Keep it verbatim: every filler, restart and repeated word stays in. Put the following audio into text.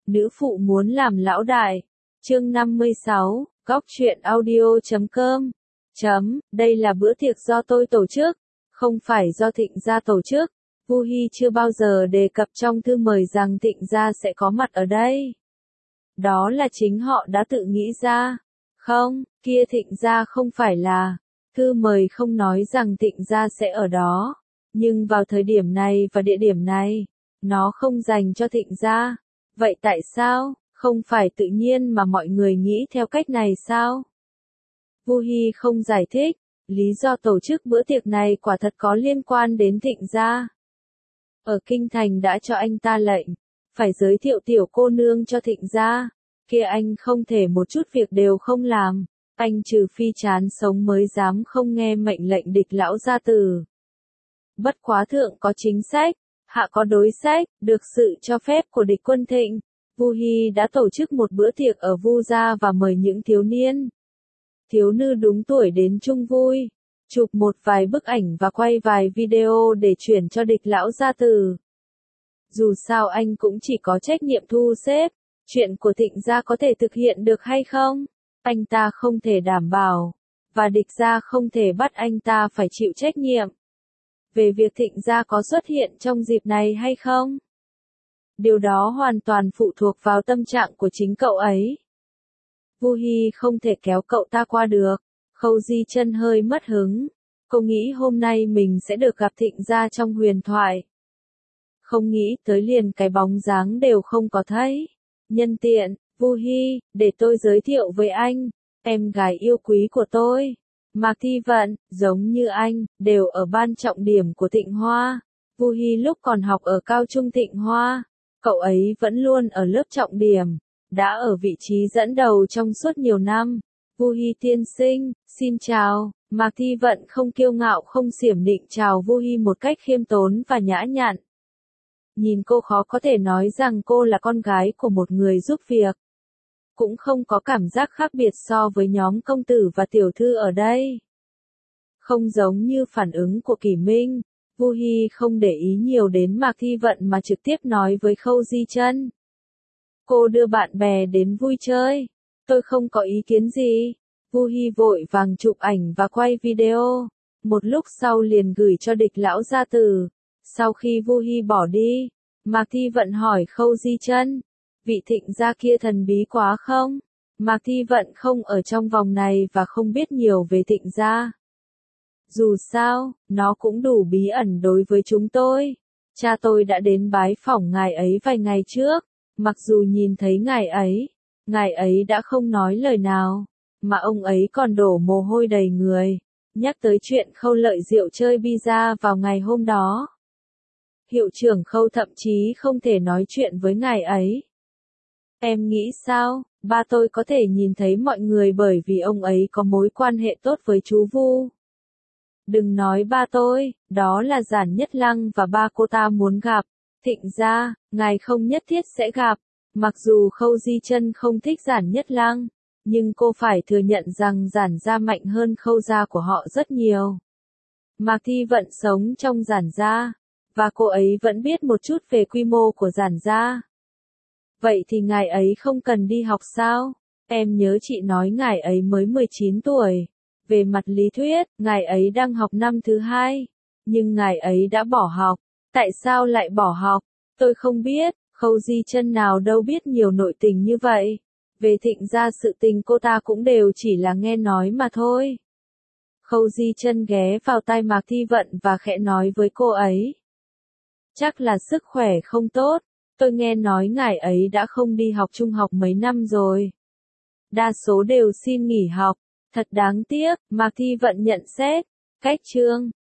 Nữ phụ muốn làm lão đại. Chương năm mươi sáu, góc truyện audio chấm com. Chấm, đây là bữa tiệc do tôi tổ chức, không phải do Thịnh gia tổ chức. Vu Hi chưa bao giờ đề cập trong thư mời rằng Thịnh gia sẽ có mặt ở đây. Đó là chính họ đã tự nghĩ ra. Không, kia Thịnh gia không phải là. Thư mời không nói rằng Thịnh gia sẽ ở đó. Nhưng vào thời điểm này và địa điểm này, nó không dành cho Thịnh gia. Vậy tại sao, không phải tự nhiên mà mọi người nghĩ theo cách này sao? Vu Hi không giải thích, lý do tổ chức bữa tiệc này quả thật có liên quan đến Thịnh gia. Ở Kinh Thành đã cho anh ta lệnh, phải giới thiệu tiểu cô nương cho Thịnh gia, kia anh không thể một chút việc đều không làm, anh trừ phi chán sống mới dám không nghe mệnh lệnh địch lão gia tử. Bất quá thượng có chính sách, hạ có đối sách, được sự cho phép của địch quân Thịnh, Vu Hi đã tổ chức một bữa tiệc ở Vu gia và mời những thiếu niên, thiếu nữ đúng tuổi đến chung vui, chụp một vài bức ảnh và quay vài video để chuyển cho địch lão gia tử. Dù sao anh cũng chỉ có trách nhiệm thu xếp, chuyện của Thịnh gia có thể thực hiện được hay không, anh ta không thể đảm bảo, và địch gia không thể bắt anh ta phải chịu trách nhiệm. Về việc Thịnh gia có xuất hiện trong dịp này hay không? Điều đó hoàn toàn phụ thuộc vào tâm trạng của chính cậu ấy. Vu Hi không thể kéo cậu ta qua được. Khâu Di Chân hơi mất hứng. Cô nghĩ hôm nay mình sẽ được gặp Thịnh gia trong huyền thoại. Không nghĩ tới liền cái bóng dáng đều không có thấy. Nhân tiện, Vu Hi, để tôi giới thiệu với anh, em gái yêu quý của tôi. Mạc Thi Vận, giống như anh, đều ở ban trọng điểm của Thịnh Hoa. Vu Hi lúc còn học ở cao trung Thịnh Hoa, cậu ấy vẫn luôn ở lớp trọng điểm, đã ở vị trí dẫn đầu trong suốt nhiều năm. Vu Hi tiên sinh, xin chào. Mạc Thi Vận không kiêu ngạo không xiểm nịnh chào Vu Hi một cách khiêm tốn và nhã nhặn. Nhìn cô khó có thể nói rằng cô là con gái của một người giúp việc. Cũng không có cảm giác khác biệt so với nhóm công tử và tiểu thư ở đây. Không giống như phản ứng của Kỷ Minh, Vu Hi không để ý nhiều đến Mạc Thi Vận mà trực tiếp nói với Khâu Di Chân. Cô đưa bạn bè đến vui chơi, tôi không có ý kiến gì. Vu Hi vội vàng chụp ảnh và quay video, một lúc sau liền gửi cho địch lão gia tử. Sau khi Vu Hi bỏ đi, Mạc Thi Vận hỏi Khâu Di Chân, vị Thịnh gia kia thần bí quá không? Mạc Thi Vận không ở trong vòng này và không biết nhiều về Thịnh gia. Dù sao, nó cũng đủ bí ẩn đối với chúng tôi. Cha tôi đã đến bái phỏng ngài ấy vài ngày trước, mặc dù nhìn thấy ngài ấy, ngài ấy đã không nói lời nào, mà ông ấy còn đổ mồ hôi đầy người, nhắc tới chuyện Khâu Lợi Diệu chơi bi-a vào ngày hôm đó. Hiệu trưởng Khâu thậm chí không thể nói chuyện với ngài ấy. Em nghĩ sao, ba tôi có thể nhìn thấy mọi người bởi vì ông ấy có mối quan hệ tốt với chú Vu. Đừng nói ba tôi, đó là Giản Nhất Lăng và ba cô ta muốn gặp. Thịnh gia, ngài không nhất thiết sẽ gặp. Mặc dù Khâu Di Chân không thích Giản Nhất Lăng, nhưng cô phải thừa nhận rằng Giản gia mạnh hơn Khâu gia của họ rất nhiều. Mạc Thi Vận sống trong Giản gia, và cô ấy vẫn biết một chút về quy mô của Giản gia. Vậy thì ngài ấy không cần đi học sao? Em nhớ chị nói ngài ấy mới mười chín tuổi. Về mặt lý thuyết, ngài ấy đang học năm thứ hai, nhưng ngài ấy đã bỏ học. Tại sao lại bỏ học? Tôi không biết, Khâu Di Chân nào đâu biết nhiều nội tình như vậy. Về Thịnh gia sự tình cô ta cũng đều chỉ là nghe nói mà thôi. Khâu Di Chân ghé vào tai Mạc Thi Vận và khẽ nói với cô ấy. Chắc là sức khỏe không tốt, tôi nghe nói ngài ấy đã không đi học trung học mấy năm rồi. Đa số đều xin nghỉ học. Thật đáng tiếc, Mạc Thi Vận nhận xét. Cách chương